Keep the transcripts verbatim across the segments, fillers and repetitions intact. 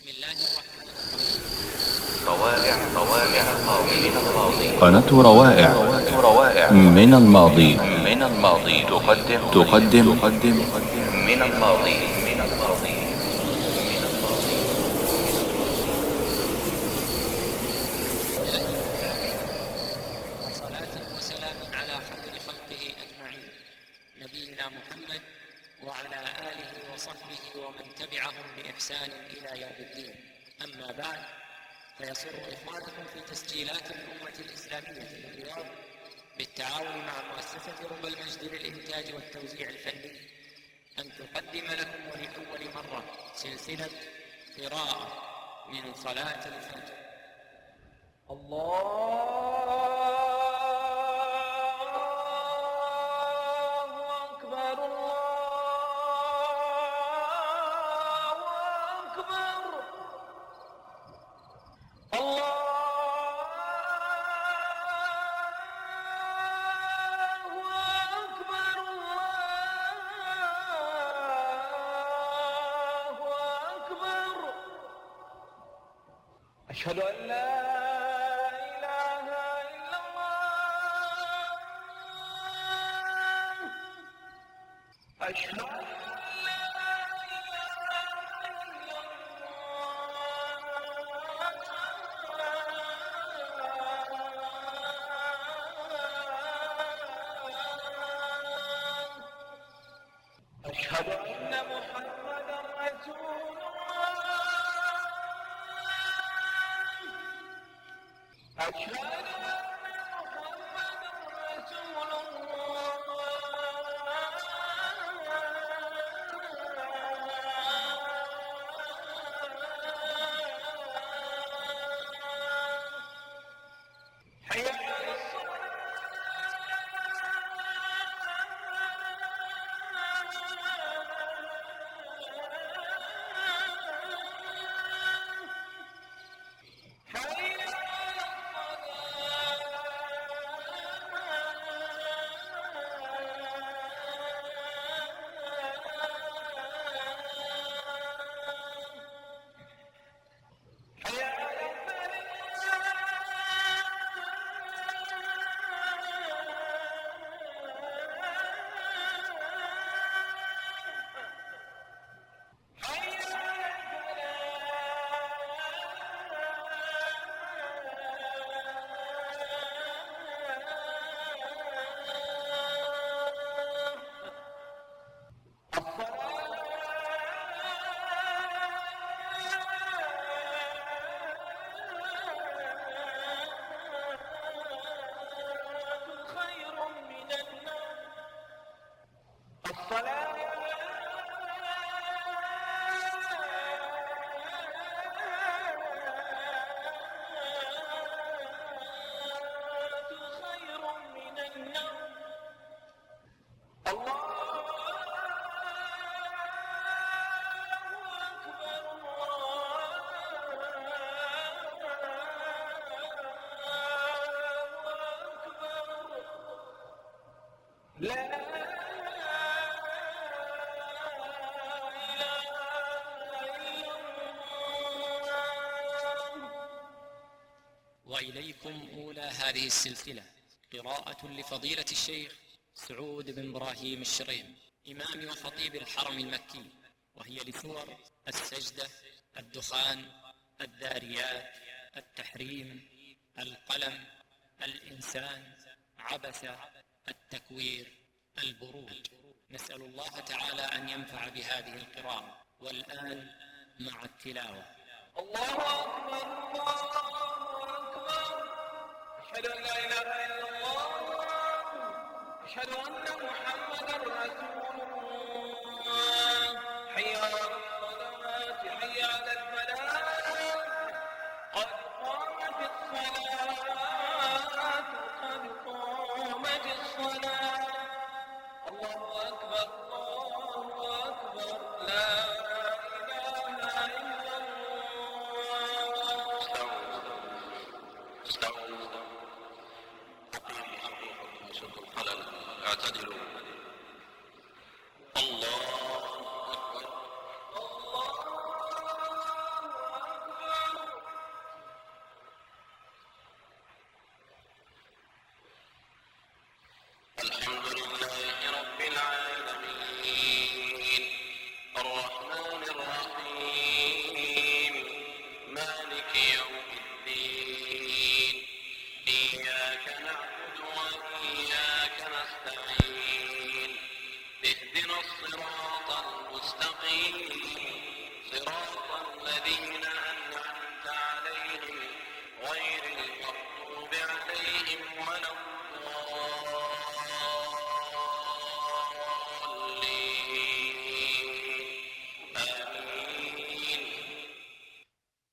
الله الرحمن الرحيم. روائع روائع من الماضي. قناة روائع روائع من الماضي من الماضي تقدم تقدم تقدم من الماضي من الماضي وصلاة وسلام على خير خلقه أجمعين، نبينا محمد وعلى آله وصحبه ومن تبعهم بإحسان إلى يوم الدين. أما بعد، فيسر إخوانكم في تسجيلات الأمة الإسلامية في الرياض بالتعاون مع مؤسسة ربى المجد للإنتاج والتوزيع الفني أن تقدم لكم ولأول مرة سلسلة قراءة من صلاة الفجر. الله أكبر، الله أكبر، الله أكبر، الله أكبر. أشهد أن لا إله إلا الله، أشهد أن لا إله إلا الله، أشهد أن محمدا رسول الله، أشهد أن محمدا رسول الله. حي على الصلاة، حي على الصلاة، حي على الفلاح، حي على خير من النوم. الصلاة خير من النوم. الله أكبر، الله أكبر. لا وإليكم أولى هذه السلسلة قراءة لفضيلة الشيخ سعود بن إبراهيم الشريم، إمام وخطيب الحرم المكي، وهي لسور السجدة، الدخان، الذاريات، التحريم، القلم، الإنسان، عبس، التكوير، البروج. نسأل الله تعالى أن ينفع بهذه القراءة. والآن مع التلاوة. الله أكبر، الله أكبر، أشهد أن لا إله إلا الله، أشهد أن محمدا رسول الله. حي على الصلاة، حي على الفلاح، قد قامت الصلاة، قد قامت الصلاة. الله أكبر، الله أكبر، لا إله إلا الله. استووا أقيموا وسدوا الخلل، اعتدلوا. الله أكبر.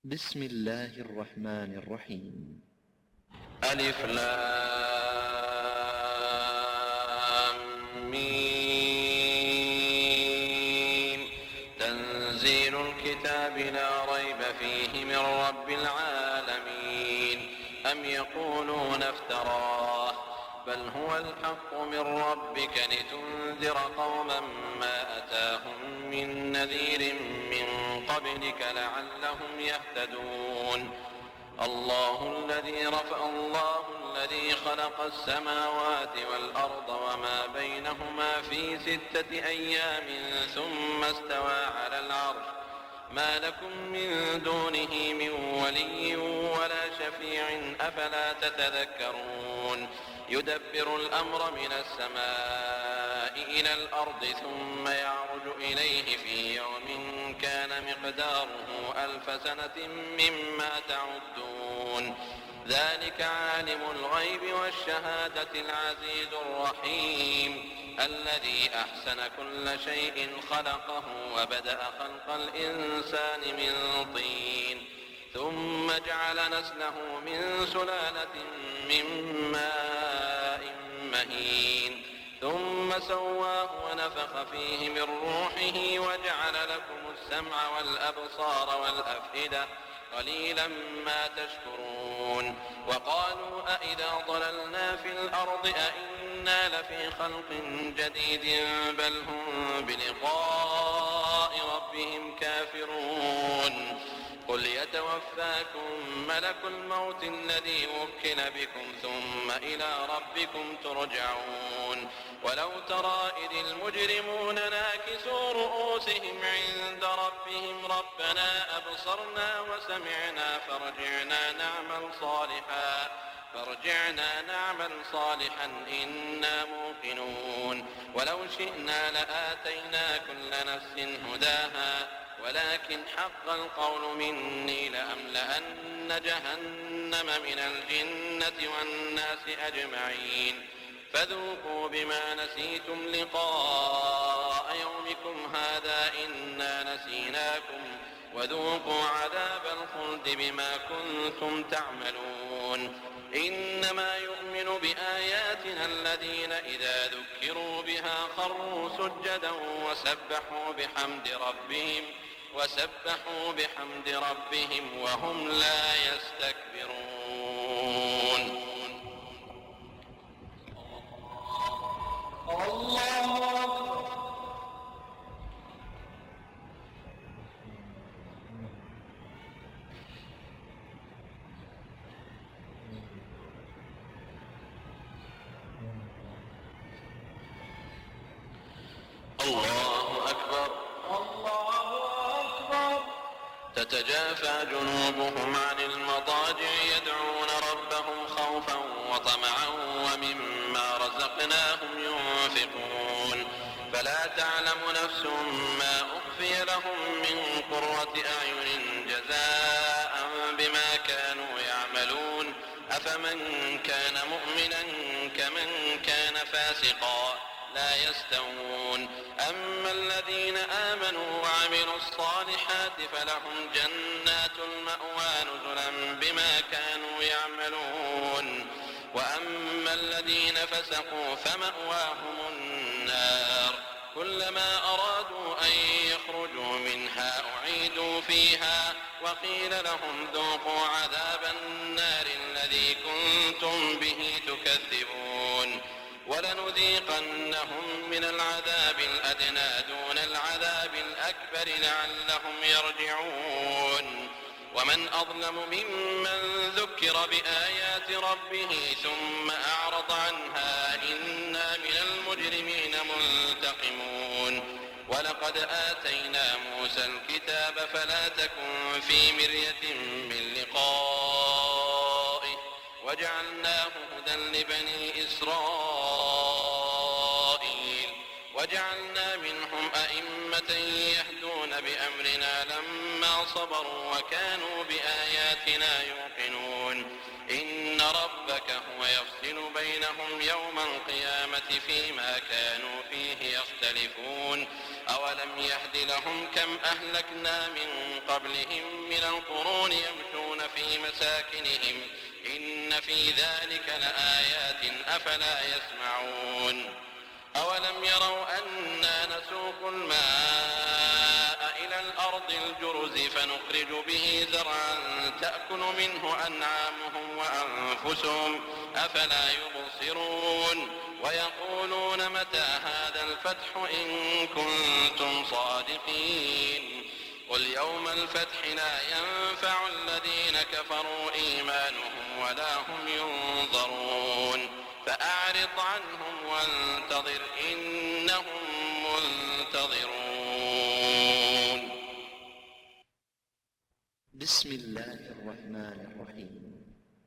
بسم الله الرحمن الرحيم. ألف لام ميم. تنزيل الكتاب لا ريب فيه من رب العالمين. أم يقولون افتراه بل هو الحق من ربك لتنذر قوما ما أتاهم من نذير من قبلك لعلهم يهتدون. الله الذي رفع الله الذي خلق السماوات والأرض وما بينهما في ستة أيام ثم استوى على العرش ما لكم من دونه من ولي ولا شفيع أفلا تتذكرون. يدبر الأمر من السماء إلى الأرض ثم يعرج إليه في يوم كان مقداره ألف سنة مما تعدون. ذلك عالم الغيب والشهادة العزيز الرحيم الذي أحسن كل شيء خلقه وبدأ خلق الإنسان من طين ثم جعل نسله من سلالة من ماء مهين ثم سواه ونفخ فيه من روحه وجعل لكم السمع والأبصار والأفئدة قليلا ما تشكرون. وقالوا أئذا ضللنا في الأرض أئنا لفي خلق جديد بل هم بلقاء ربهم كافرون. قل يتوفاكم ملك الموت الذي وكل بكم ثم إلى ربكم ترجعون. ولو ترى إذ المجرمون ناكسوا رؤوسهم عند ربهم ربنا أبصرنا وسمعنا فارجعنا نعمل صالحا فارجعنا نعمل صالحا إنا موقنون. ولو شئنا لآتينا كل نفس هداها ولكن حق القول مني لأملأن جهنم من الجنة والناس أجمعين. فذوقوا بما نسيتم لقاء يومكم هذا إنا نسيناكم وذوقوا عذاب الخلد بما كنتم تعملون. إنما يؤمن بآياتنا الذين إذا ذكروا بها خروا سجدا وسبحوا بحمد ربهم وسبحوا بحمد ربهم وهم لا يستكبرون. الله أكبر. الله أكبر. الله أكبر. تتجافى جنوبهم عن المضاجع يدعون ربهم خوفا وطمعا ومما رزقناهم ينفقون. فلا تعلم نفس ما أخفي لهم من قرة أعين جزاء بما كانوا يعملون. أفمن كان مؤمنا كمن كان فاسقا لا يستوون. أما الذين آمنوا وعملوا الصالحات فلهم جنات المأوى نزلا بما كانوا يعملون. وأما الذين فسقوا فمأواهم النار كلما أرادوا أن يخرجوا منها أعيدوا فيها وقيل لهم ذوقوا عذاب النار الذي كنتم به تكذبون. ولنذيقنهم من العذاب الأدنى دون العذاب الأكبر لعلهم يرجعون. ومن أظلم ممن ذكر بآيات ربه ثم أعرض عنها إنا من المجرمين منتقمون. ولقد آتينا موسى الكتاب فلا تكن في مرية من لقائه وجعلناه هدى لبني إسرائيل. وجعلنا منهم أئمة يهدون بأمرنا لما صبروا وكانوا بآياتنا يوقنون. إن ربك هو يفصل بينهم يوم القيامة فيما كانوا فيه يختلفون أولم يهد لهم كم أهلكنا من قبلهم من القرون يمشون في مساكنهم إن في ذلك لآيات أفلا يسمعون أولم يروا أنا نسوق الماء إلى الأرض الجرز فنخرج به زرعا تأكل منه أنعامهم وأنفسهم أفلا يبصرون ويقولون متى هذا الفتح إن كنتم صادقين قل يوم الفتح لا ينفع الذين كفروا إيمانهم ولا هم ينظرون فأعرض عنهم وانتظر إنهم منتظرون. بسم الله الرحمن الرحيم.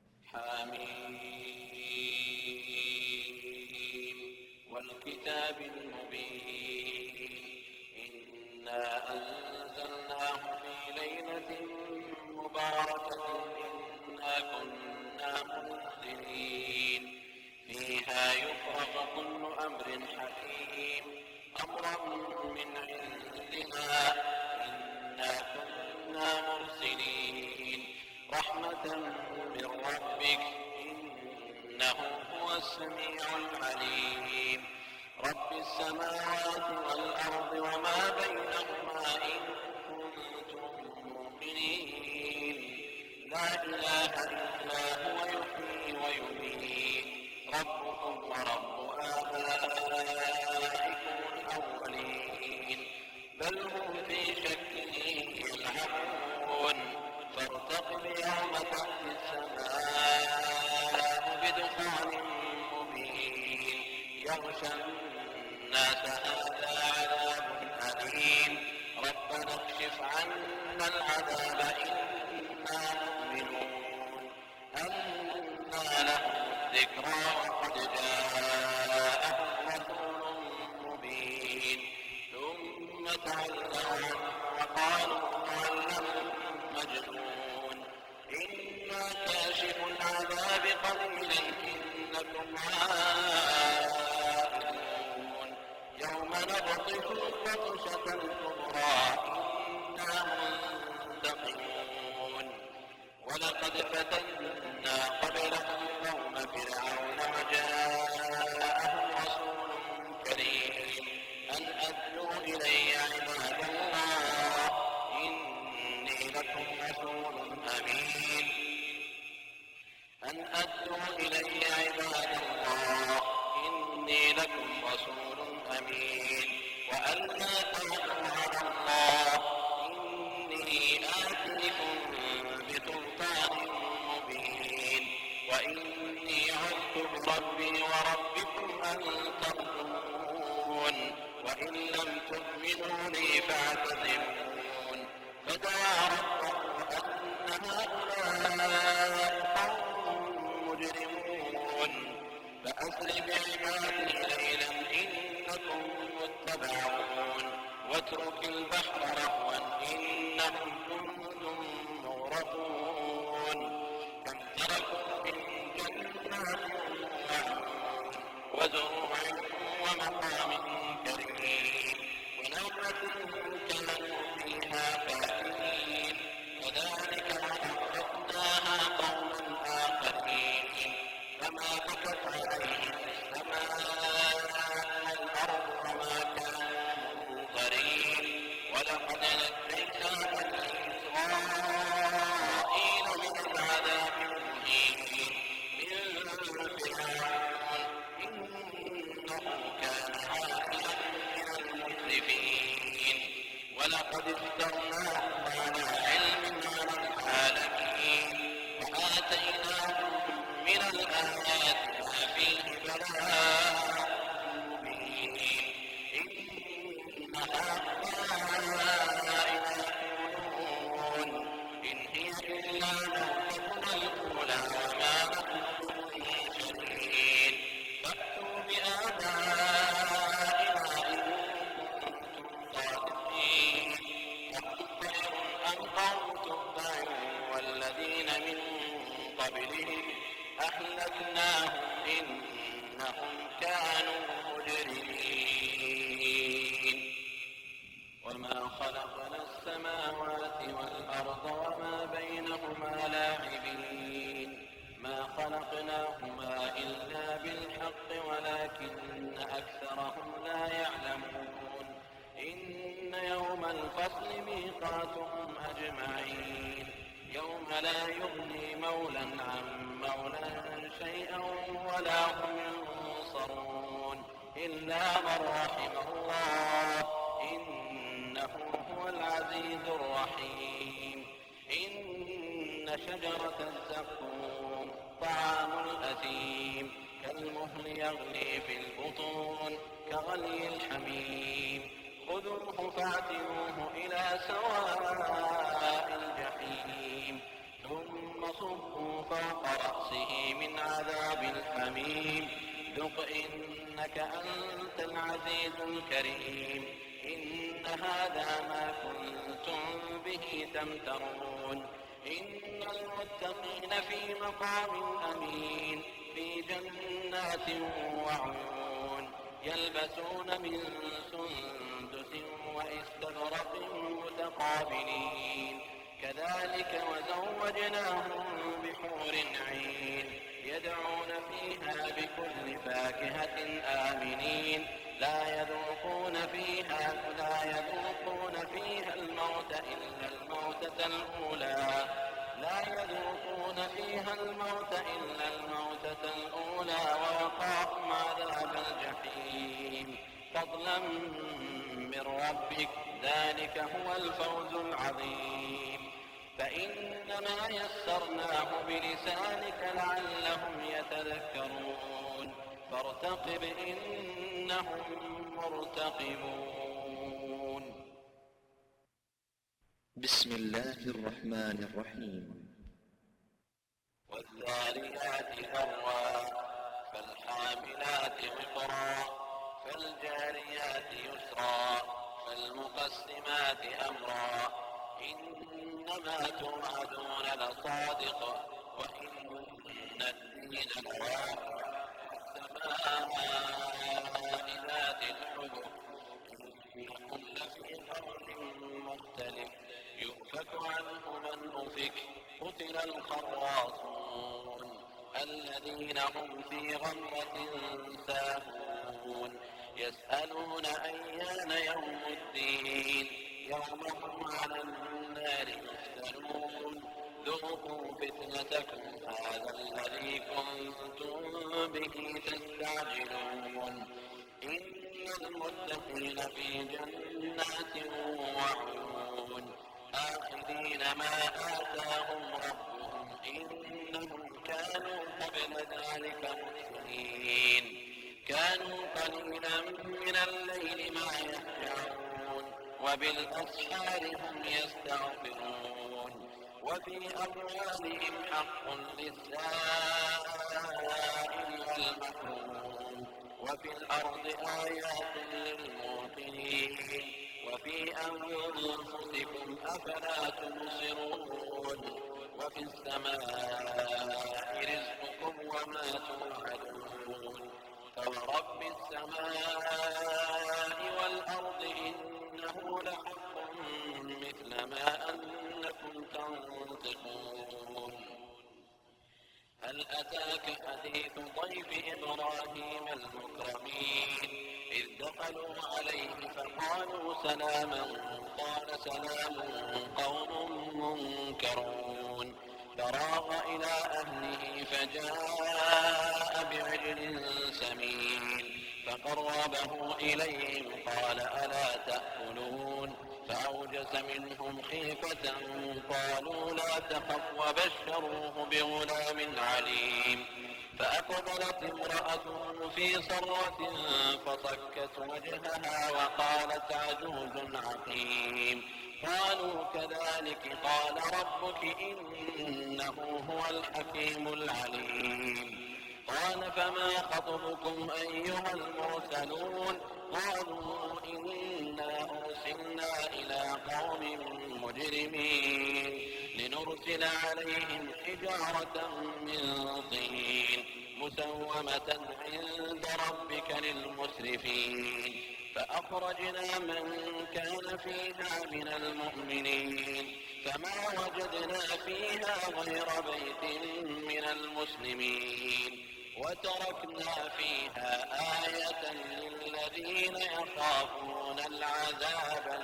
حميم والكتاب المبين إنا أنزلناه في ليلة مباركة إنا كنا منذرين فيها يفرق كل أمر حكيم أمرا من عندنا إنا كنا مرسلين رحمة من ربك إنه هو السميع العليم رب السماوات والأرض وما بينهما إن كنتم مؤمنين لا إله إلا هو يحيي ويميت ربكم ورب آبائكم الأولين بل هم في شك يلعبون فارتقب يوم تأتي السماء بدخان مبين يغشى الناس هذا عذاب أليم ربنا اكشف عنا العذاب إنا مؤمنون أنى لهم الذكرى وقد جاءهم رسول مبين ثم تولوا عنه وقالوا معلم مجنون إنا كاشف العذاب قليلا إنكم عائدون يوم نبطش البطشة الكبرى إنا منتقمون ولقد فتنا قبلهم قوم فرعون وجاءهم رسول كريم أن أدوا إلي عباد الله إني لكم رسول أمين أن أدوا إلي عباد الله إني لكم رسول أمين وأن لا تعلوا على الله إني آتيكم بسلطان مبين وإني عذت بربي وربكم أن ترجمون وإن لم تؤمنوا لي فاعتزلون فدعا ربه أن هؤلاء قوم مجرمون فأسر بعبادي ليلا إنكم متبعون واترك البحر رهوا إنهم جند مغرقون كم تركوا من جنات وعيون وزروع ومقام كريم ونعمة كانوا فيها فاكهين كذلك وأورثناها قوما آخرين فما بكت عليهم السماء والأرض وما كانوا منظرين ولقد نجينا بني إسرائيل من العذاب المهين من فرعون إنه كان عاليا من المسرفين ولقد اخترناه على علم على العالمين وآتيناهم من الآيات ما فيه بلاء مبين إن هؤلاء ليقولون إن هي إلا موتتنا الأولى وما نحن بمنشرين فأتوا بآبائنا إن كنتم صادقين أم خير أم قوم تبع والذين من قبلهم أهلكناهم إنهم كانوا مجرمين. وما خلقنا السماوات والأرض وما بينهما لاعبين ما خلقناهما إلا بالحق ولكن أكثرهم لا يعلمون. إن يوم الفصل ميقاتهم أجمعين يوم لا يغني مولى عن مولى شيئا ولا هم ينصرون إلا من رحم الله إنه هو العزيز الرحيم. إن شجرة الزقوم طعام الأثيم كالمهل يغلي في البطون كغلي الحميم خذوه فاعتلوه إلى سواء الجحيم ثم صبوا فوق رأسه من عذاب الحميم ذق إنك أنت العزيز الكريم. إن هذا ما كنتم به تمترون. إن المتقين في مقام أمين في جنات وعيون يلبسون من سندس واستبرق متقابلين كذلك وزوجناهم بحور عين يدعون فيها بكل فاكهة آمنين لا يذوقون فيها لا يذوقون فيها الموت إلا الموتة الأولى لا يذوقون فيها الموت إلا الموتة الأولى ووقاهم عذاب الجحيم فضلا من ربك ذلك هو الفوز العظيم. فإنما يسرناه بلسانك لعلهم يتذكرون فارتقب إنهم مرتقبون. بسم الله الرحمن الرحيم. والذاريات ذروا فالحاملات وقرا فالجاريات يسرا فالمقسمات أمرا إنما توعدون لصادق وإن الدين لواقع السماء ذات الحبك إنكم لفي قول مختلف يؤفك عنه من أفك قتل الخراصون الذين هم في غمرة ساهون يسألون أيان يوم الدين يوم هم على النار يفتنون ذوقوا فتنتكم هذا الذي كنتم به تستعجلون. إن المتقين في جنات وعيون آخذين ما آتاهم ربهم إنهم كانوا قبل ذلك محسنين كانوا قليلا من الليل ما يهجعون وبالأسحار هم يستغفرون وفي أموالهم حق للسائل والمحروم وفي الأرض آيات للموقنين وفي أنفسكم أفلا تبصرون وفي السماء رزقكم وما توعدون فورب السماء والأرض إنه لحق مثل ما أنكم تنطقون. هل أتاك حديث ضيف إبراهيم المكرمين إذ دخلوا عليه فقالوا سلاما قال سلام قوم منكرون فراغ إلى أهله فجاء بعجل سمين فقربه إليهم قال ألا تأكلون فأوجس منهم خيفة قالوا لا تخف وبشروه بغلام عليم فأقبلت امرأته في صرة فصكت وجهها وقالت عجوز عقيم قالوا كذلك قال ربك إنه هو الحكيم العليم قال فما خطبكم أيها المرسلون قالوا إنا أرسلنا إلى قوم مجرمين لنرسل يرسل عليهم حجارة من طين مسومة عند ربك للمسرفين فأخرجنا من كان فيها من المؤمنين فما وجدنا فيها غير بيت من المسلمين وتركنا فيها آية للذين يخافون العذاب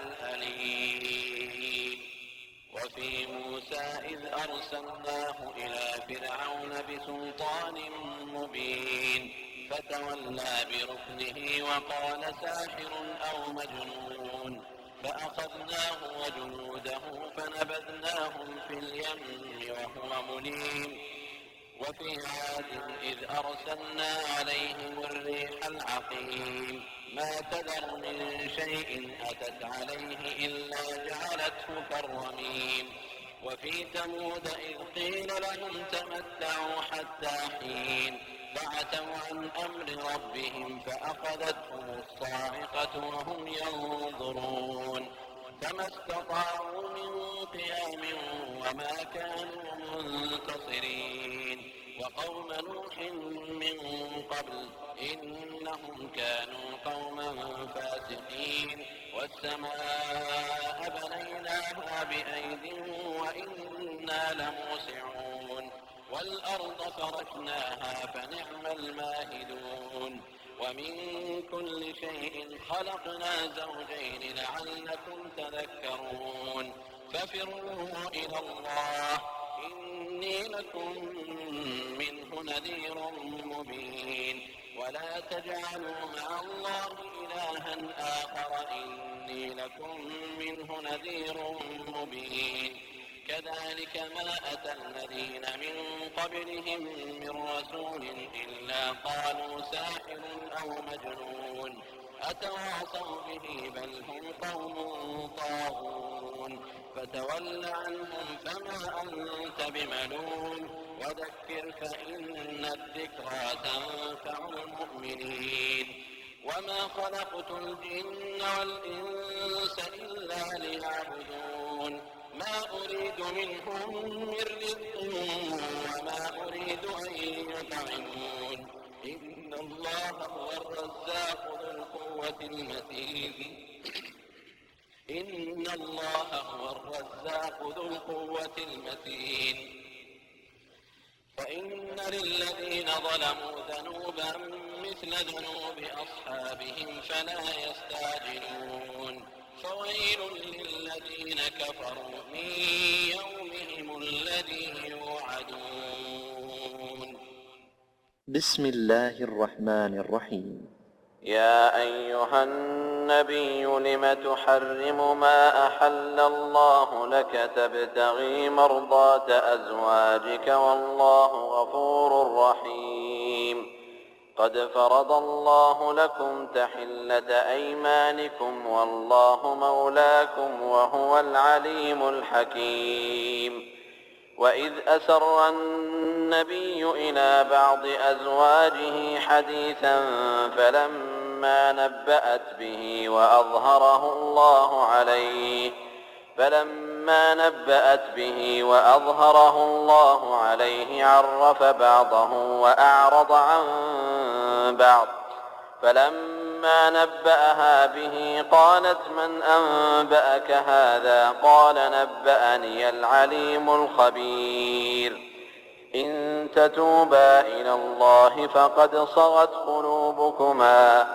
الأليم. وفي موسى إذ أرسلناه إلى فرعون بسلطان مبين فتولى بركنه وقال ساحر أو مجنون فأخذناه وجنوده فنبذناهم في اليم وهو مليم. وفي عاد إذ أرسلنا عليهم الريح العقيم ما تذر من شيء أتت عليه إلا جعلته كالرميم. وفي ثمود إذ قيل لهم تمتعوا حتى حين فعتوا عن أمر ربهم فأخذتهم الصاعقة وهم ينظرون فما استطاعوا من قيام وما كانوا منتصرين. وقوم نوح من قبل إنهم كانوا قوما فاسقين. والسماء بنيناها بأيد وإنا لموسعون والأرض فرشناها فنعم الماهدون. ومن كل شيء خلقنا زوجين لعلكم تذكرون. ففروا إلى الله إني لكم منه نذير مبين. ولا تجعلوا مع الله إلها آخر إني لكم منه نذير مبين. كذلك ما أتى الذين من قبلهم من رسول إلا قالوا ساحر أو مجنون أتواصوا به بل هم قوم طاغون. فتول عنهم فما أنت بملوم وذكر فإن الذكرى تنفع المؤمنين. وما خلقت الجن والإنس إلا ليعبدون ما أريد منهم من رزق وما أريد أن يطعمون إن الله هو الرزاق ذو القوة المتين. إن الله هو الرزاق ذو القوة المتين. فإن للذين ظلموا ذنوبا مثل ذنوب أصحابهم فلا يستعجلون. فويل للذين كفروا من يومهم الذي يوعدون. بسم الله الرحمن الرحيم. يا أيها النبي لم تحرم ما أحل الله لك تبتغي مرضات أزواجك والله غفور رحيم. قد فرض الله لكم تحلة أيمانكم والله مولاكم وهو العليم الحكيم. وإذ أسر النبي إلى بعض أزواجه حديثا فلما نبأت به وأظهره الله عليه فلما نبأت به وأظهره الله عليه عرف بعضه وأعرض عن بعض. فلما نبأها به قالت من أنبأك هذا قال نبأني العليم الخبير. إن تتوبا إلى الله فقد صغت قلوبكما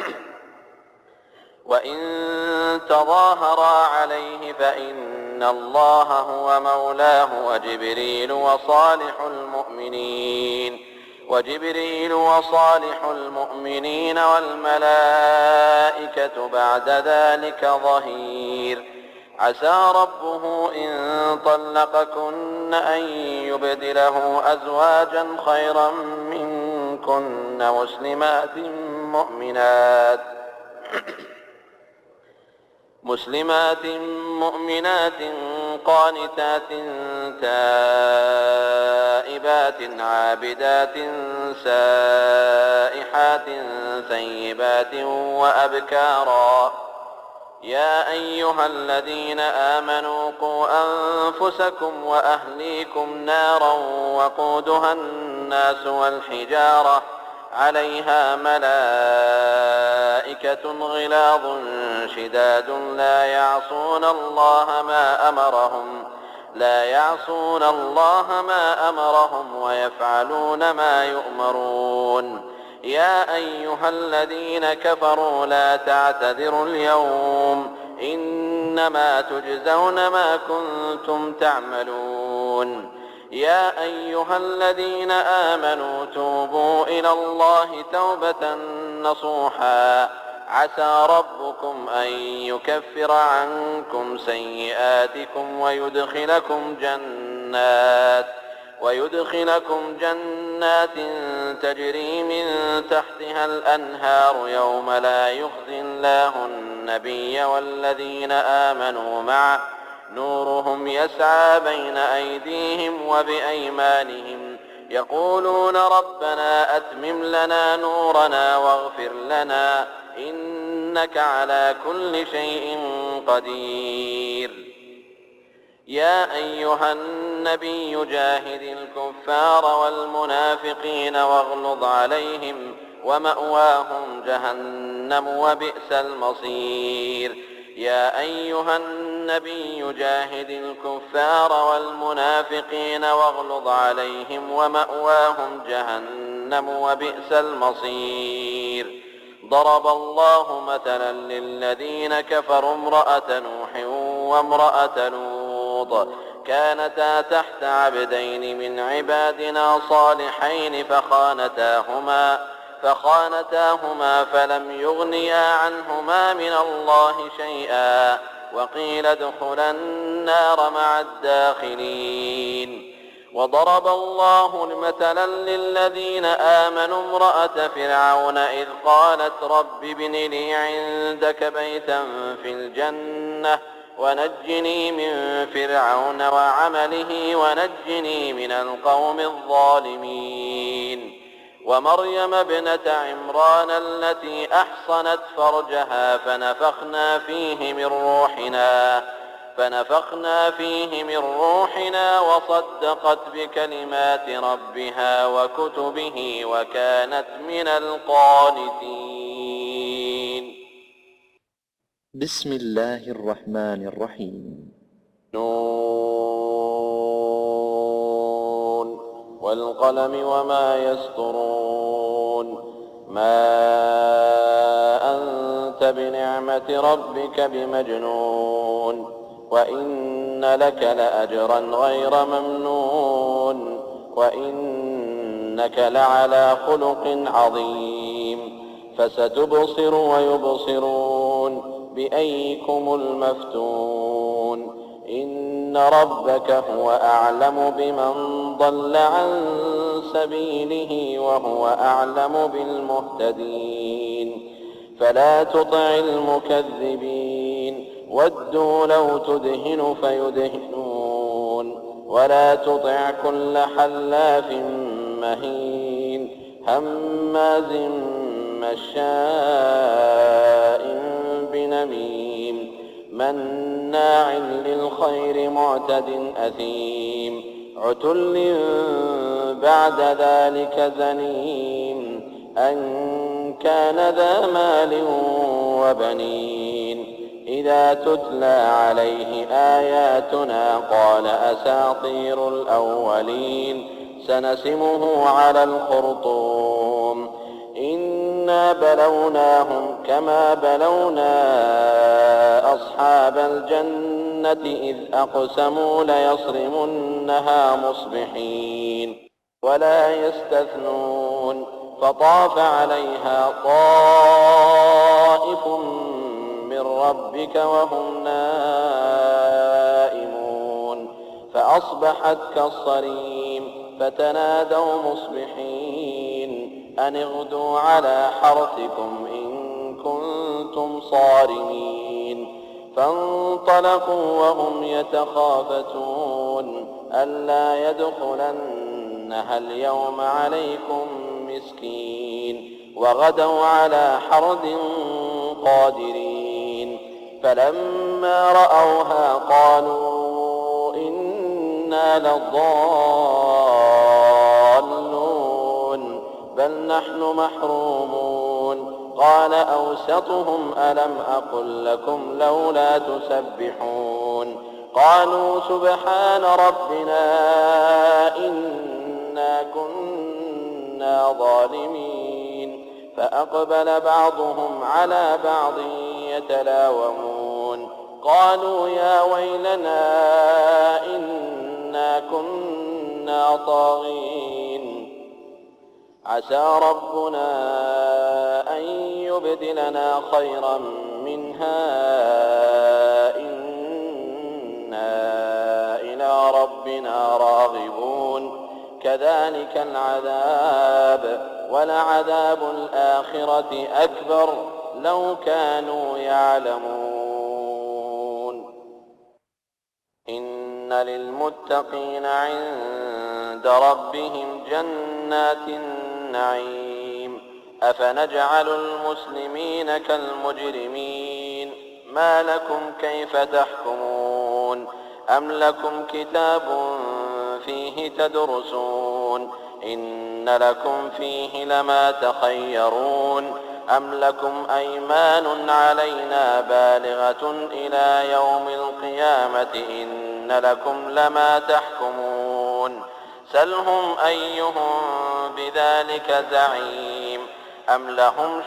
وإن تظاهرا عليه فإن الله هو مولاه وجبريل وصالح المؤمنين وجبريل وصالح المؤمنين والملائكة بعد ذلك ظهير. عسى ربه إن طلقكن أن يبدله أزواجا خيرا منكن مسلمات مؤمنات مسلمات مؤمنات قانتات تائبات عابدات سائحات ثيبات وأبكارا يا أيها الذين آمنوا قوا أنفسكم وأهليكم نارا وقودها الناس والحجارة عليها ملائكة غلاظ شداد لا يعصون الله ما أمرهم لا يعصون الله ما أمرهم ويفعلون ما يؤمرون. يا أيها الذين كفروا لا تعتذروا اليوم إنما تجزون ما كنتم تعملون. يا أيها الذين آمنوا توبوا إلى الله توبة نصوحا عسى ربكم أن يكفر عنكم سيئاتكم ويدخلكم جنات ويدخلكم جنات تجري من تحتها الأنهار يوم لا يخزي الله النبي والذين آمنوا معه نورهم يسعى بين أيديهم وبأيمانهم يقولون ربنا أتمم لنا نورنا واغفر لنا إنك على كل شيء قدير. يا أيها النبي جاهد الكفار والمنافقين واغلظ عليهم ومأواهم جهنم وبئس المصير. يا أيها النبي جاهد الكفار والمنافقين واغلظ عليهم ومأواهم جهنم وبئس المصير. ضرب الله مثلا للذين كفروا امرأة نوح وامرأة لوط كانتا تحت عبدين من عبادنا صالحين فخانتاهما فخانتاهما فلم يغنيا عنهما من الله شيئا وقيل ادخلا النار مع الداخلين. وضرب الله مثلا للذين آمنوا امرأة فرعون إذ قالت رب ابن لي عندك بيتا في الجنة ونجني من فرعون وعمله ونجني من القوم الظالمين. ومريم ابنة عمران التي أحصنت فرجها فنفخنا فيه من روحنا فنفخنا فيه من روحنا وصدقت بكلمات ربها وكتبه وكانت من القانتين. بسم الله الرحمن الرحيم. نون والقلم وما يسطرون. ما أنت بنعمة ربك بمجنون وإن لك لأجرا غير ممنون وإنك لعلى خلق عظيم. فستبصر ويبصرون بأيكم المفتون. إن ربك هو أعلم بمن ضل عن سبيله وهو أعلم بالمهتدين. فلا تطع المكذبين ودوا لو تدهن فيدهنون ولا تطع كل حلاف مهين هماز مشاء بنميم مناع للخير معتد أثيم عتل بعد ذلك زنيم أن كان ذا مال وبنين. إذا تتلى عليه آياتنا قال أساطير الأولين سنسمه على الخرطوم. إنا بلوناهم كما بلونا أصحاب الجنة إذ أقسموا ليصرمنها مصبحين ولا يستثنون. فطاف عليها طائف من ربك وهم نائمون فأصبحت كالصريم. فتنادوا مصبحين أن اغدوا على حرثكم إن كنتم صارمين. فانطلقوا وهم يتخافتون ألا يدخلنها اليوم عليكم مسكين وغدوا على حرد قادرين. فلما رأوها قالوا إنا لضالون بل نحن محرومون قال أوسطهم ألم أقل لكم لولا تسبحون قالوا سبحان ربنا إنا كنا ظالمين فأقبل بعضهم على بعض يتلاومون قالوا يا ويلنا إنا كنا طاغين عسى ربنا أن يبدلنا خيرا منها إنا إلى ربنا راغبون كذلك العذاب ولعذاب الآخرة أكبر لو كانوا يعلمون إن للمتقين عند ربهم جنات النعيم أفنجعل المسلمين كالمجرمين ما لكم كيف تحكمون أم لكم كتاب فيه تدرسون إن لكم فيه لما تخيرون أم لكم أيمان علينا بالغة إلى يوم القيامة إن لكم لما تحكمون سلهم أيهم بذلك زعيم أم لهم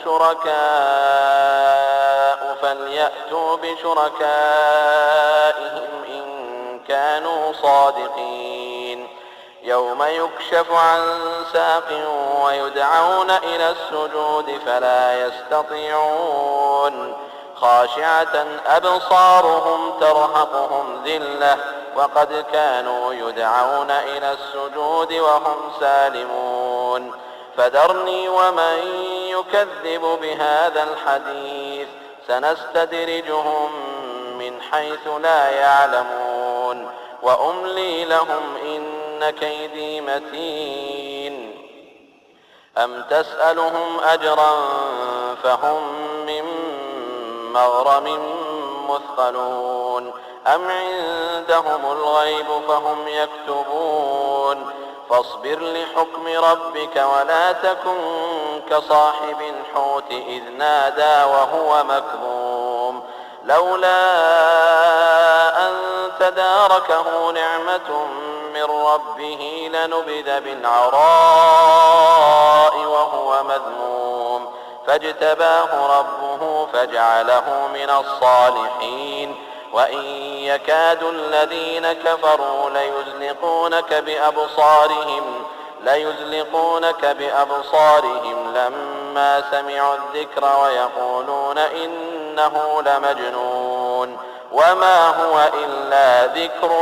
شركاء فليأتوا بشركائهم إن كانوا صادقين يوم يكشف عن ساق ويدعون إلى السجود فلا يستطيعون خاشعة أبصارهم ترهقهم ذلة وقد كانوا يدعون إلى السجود وهم سالمون فذرني ومن يكذب بهذا الحديث سنستدرجهم من حيث لا يعلمون وأملي لهم إن كيدي متين أم تسألهم أجرا فهم من مغرم مثقلون أم عندهم الغيب فهم يكتبون فاصبر لحكم ربك ولا تكن كصاحب الحوت إذ نادى وهو مكظوم لولا أن تداركه نعمة من ربه لنبذ بالعراء وهو مذموم فاجتباه ربه فجعله من الصالحين وإن يكاد الذين كفروا ليزلقونك بأبصارهم ليزلقونك بأبصارهم لما سمعوا الذكر ويقولون إنه لمجنون وما هو إلا ذكر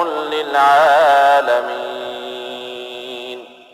للعالمين.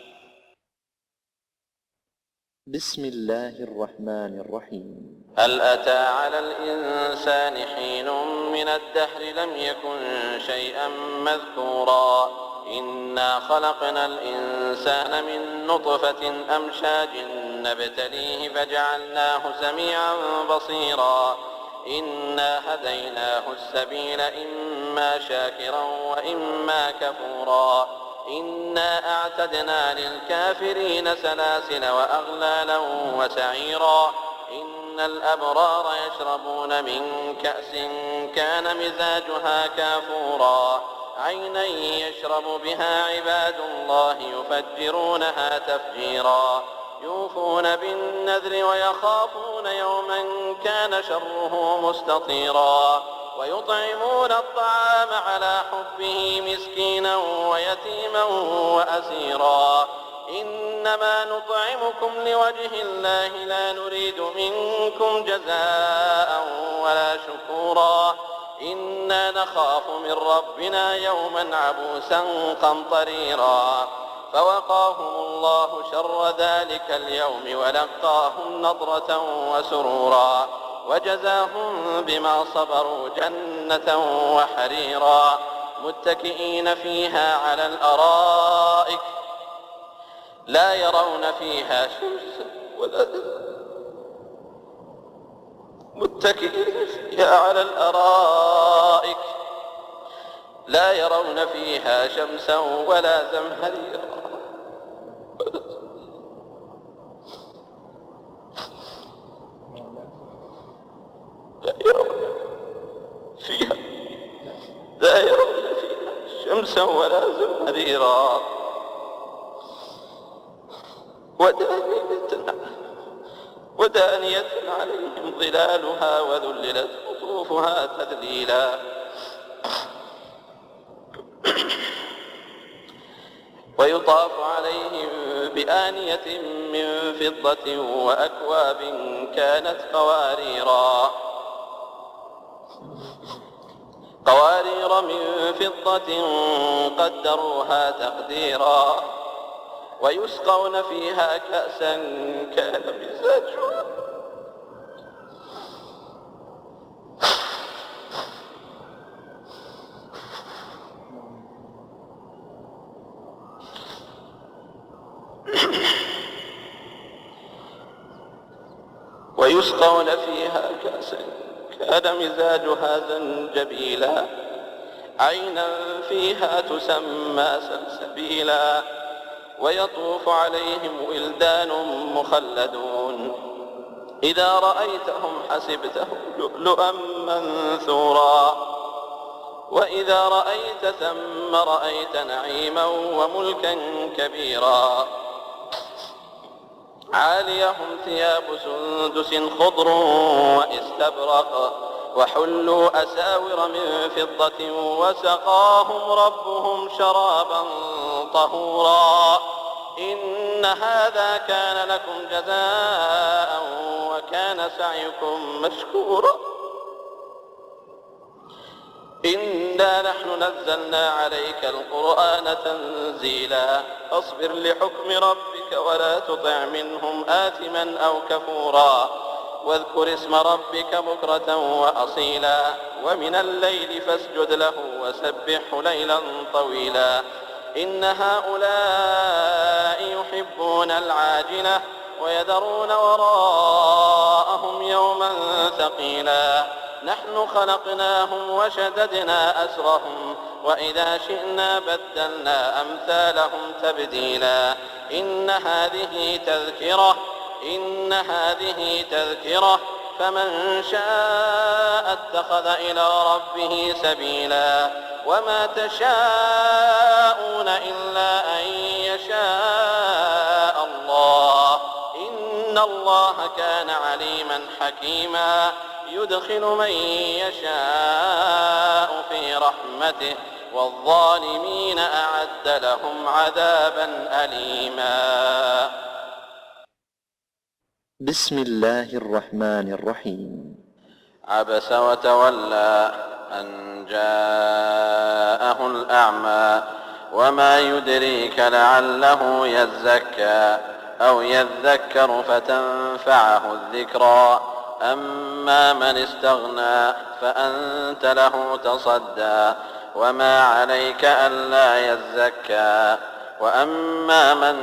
بسم الله الرحمن الرحيم. هل أتى على الإنسان حين من الدهر لم يكن شيئا مذكورا إنا خلقنا الإنسان من نطفة أمشاج نبتليه فجعلناه سميعا بصيرا إنا هديناه السبيل إما شاكرا وإما كفورا إنا أعتدنا للكافرين سلاسل وأغلالا وسعيرا إن الأبرار يشربون من كأس كان مزاجها كافورا عينا يشرب بها عباد الله يفجرونها تفجيرا يوفون بالنذر ويخافون يوما كان شره مستطيرا ويطعمون الطعام على حبه مسكينا ويتيما وأسيرا إنما نطعمكم لوجه الله لا نريد منكم جزاء ولا شكورا إنا نخاف من ربنا يوما عبوسا قمطريرا فوقاهم الله شر ذلك اليوم ولقاهم نضرة وسرورا وجزاهم بما صبروا جنة وحريرا متكئين فيها على الأرائك لا يرون فيها شمسا ولا متكئين فيها على الأرائك لا يرون فيها شمسا ولا زمهريرا لا يرون فيها لا يرون فيها شمسا ولا زمهريرا ودانية ودانية عليهم ظلالها وذللت قطوفها تذليلا ويطاف عليهم بآنية من فضة وأكواب كانت قواريرا قوارير من فضة قدروها تقديرا ويسقون فيها كأسا كان مزاجها ويسقون فيها كأسا كان مزاجها زنجبيلا عينا فيها تسمى سلسبيلا ويطوف عليهم ولدان مخلدون إذا رأيتهم حسبتهم لؤلؤا منثورا وإذا رأيت ثم رأيت نعيما وملكا كبيرا عاليهم ثياب سندس خضر واستبرق وحلوا أساور من فضة وسقاهم ربهم شرابا طهورا إن هذا كان لكم جزاء وكان سعيكم مشكورا إنا نحن نزلنا عليك القرآن تنزيلا فاصبر لحكم ربك ولا تطع منهم آثما أو كفورا واذكر اسم ربك بكرة وأصيلا ومن الليل فاسجد له وسبحه ليلا طويلا إن هؤلاء يحبون العاجلة ويذرون وراءهم يوما ثقيلا نحن خلقناهم وشددنا أسرهم وإذا شئنا بدلنا أمثالهم تبديلا إن هذه تذكرة إن هذه تذكرة فمن شاء اتخذ إلى ربه سبيلا وما تشاءون إلا أن يشاء الله إن الله كان عليما حكيما يدخل من يشاء في رحمته والظالمين أعد لهم عذابا أليما بسم الله الرحمن الرحيم عبس وتولى أن جاءه الأعمى وما يدريك لعله يزكى أو يذكر فتنفعه الذكرى أما من استغنى فأنت له تصدى وما عليك ألا يزكى وأما من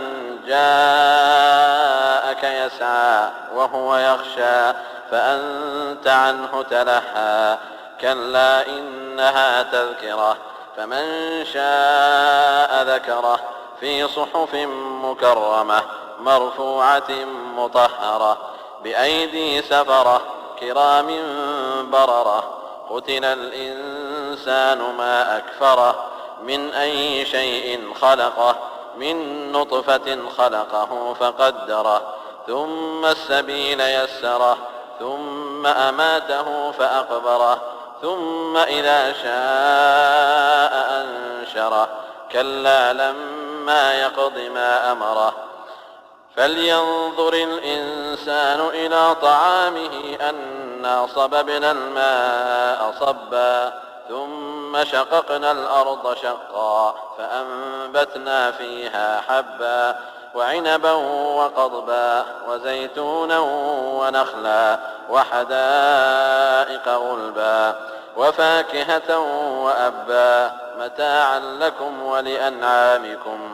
جاءك يسعى وهو يخشى فأنت عنه تلهى كلا إنها تذكرة فمن شاء ذكره في صحف مكرمة مرفوعة مطهرة بأيدي سفرة كرام بررة قتل الإنسان ما أكفره من أي شيء خلقه من نطفة خلقه فقدره ثم السبيل يسره ثم أماته فأقبره ثم إذا شاء أنشره كلا لما يقض ما أمره فلينظر الإنسان إلى طعامه أنا صببنا الماء صبا ثم شققنا الأرض شقا فأنبتنا فيها حبا وعنبا وقضبا وزيتونا ونخلا وحدائق غلبا وفاكهة وأبا متاعا لكم ولأنعامكم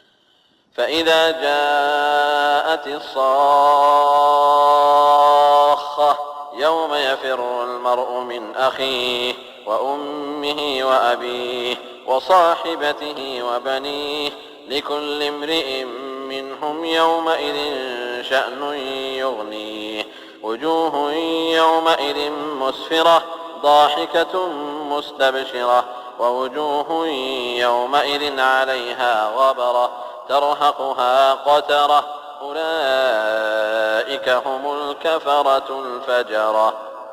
فإذا جاءت الصاخة الصاخة يوم يفر المرء من أخيه وأمه وأبيه وصاحبته وبنيه لكل امرئ منهم يومئذ شأن يغنيه وجوه يومئذ مسفرة ضاحكة مستبشرة ووجوه يومئذ عليها غبرة ترهقها قترة أولئك هم الكفرة الفجرة.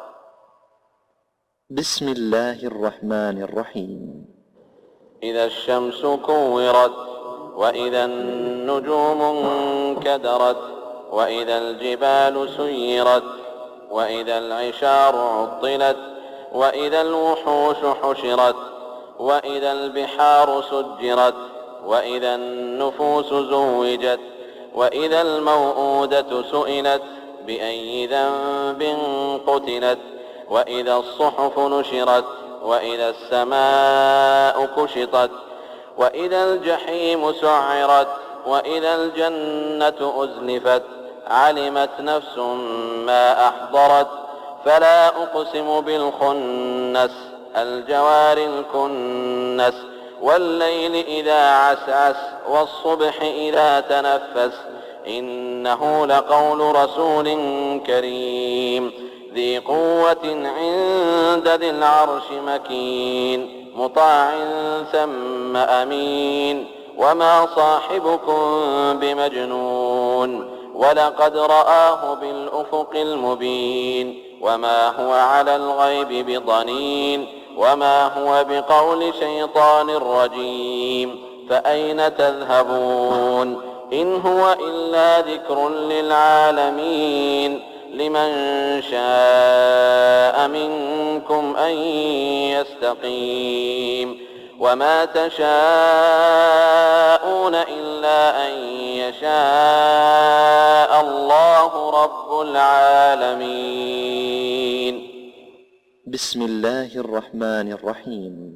بسم الله الرحمن الرحيم. إذا الشمس كورت وإذا النجوم انكدرت وإذا الجبال سيرت وإذا العشار عطلت وإذا الوحوش حشرت وإذا البحار سجرت وإذا النفوس زوجت وإذا الموءودة سئلت بأي ذنب قتلت وإذا الصحف نشرت وإذا السماء كشطت وإذا الجحيم سعرت وإذا الجنة أزلفت علمت نفس ما أحضرت فلا أقسم بالخنس الجوار الكنس والليل إذا عسعس والصبح إذا تنفس إنه لقول رسول كريم ذي قوة عند ذي العرش مكين مطاع ثم أمين وما صاحبكم بمجنون ولقد رآه بالأفق المبين وما هو على الغيب بضنين وما هو بقول شيطان رجيم فأين تذهبون إن هو إلا ذكر للعالمين لمن شاء منكم أن يستقيم وما تشاءون إلا أن يشاء الله رب العالمين. بسم الله الرحمن الرحيم.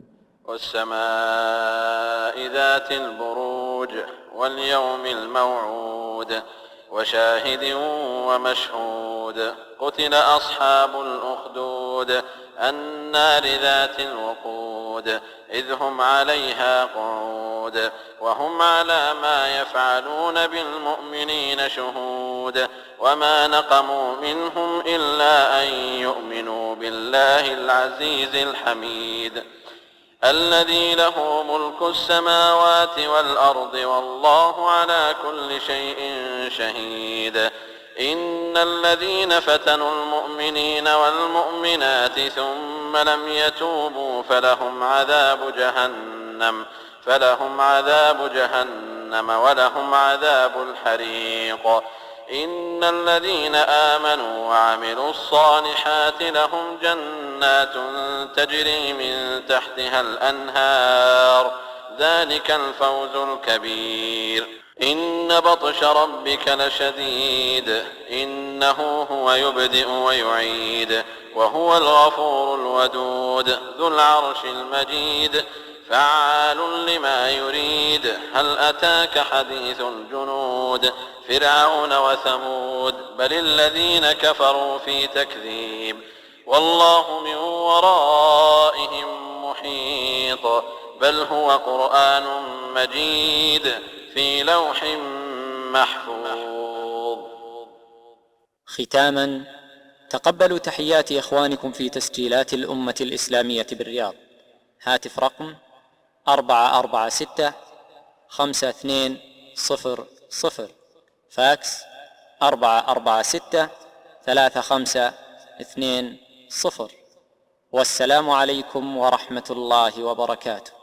والسماء ذات البروج واليوم الموعود وشاهد ومشهود قتل أصحاب الأخدود النار ذات الوقود إذ هم عليها قعود وهم على ما يفعلون بالمؤمنين شهود وما نقموا منهم إلا أن يؤمنوا بالله العزيز الحميد الذي له ملك السماوات والأرض والله على كل شيء شهيد. إن الذين فتنوا المؤمنين والمؤمنات ثم لم يتوبوا فلهم عذاب جهنم فلهم عذاب جهنم ولهم عذاب الحريق. إن الذين آمنوا وعملوا الصالحات لهم جنات تجري من تحتها الأنهار ذلك الفوز الكبير. إن بطش ربك لشديد إنه هو يبدئ ويعيد وهو الغفور الودود ذو العرش المجيد فعال لما يريد. هل أتاك حديث الجنود فرعون وثمود بل الذين كفروا في تكذيب والله من ورائهم محيط بل هو قرآن مجيد في لوح محفوظ. ختاما تقبلوا تحيات إخوانكم في تسجيلات الأمة الإسلامية بالرياض. هاتف رقم أربعة أربعة ستة خمسة اثنين صفر صفر، فاكس أربعة أربعة ستة ثلاثة خمسة اثنين صفر. والسلام عليكم ورحمة الله وبركاته.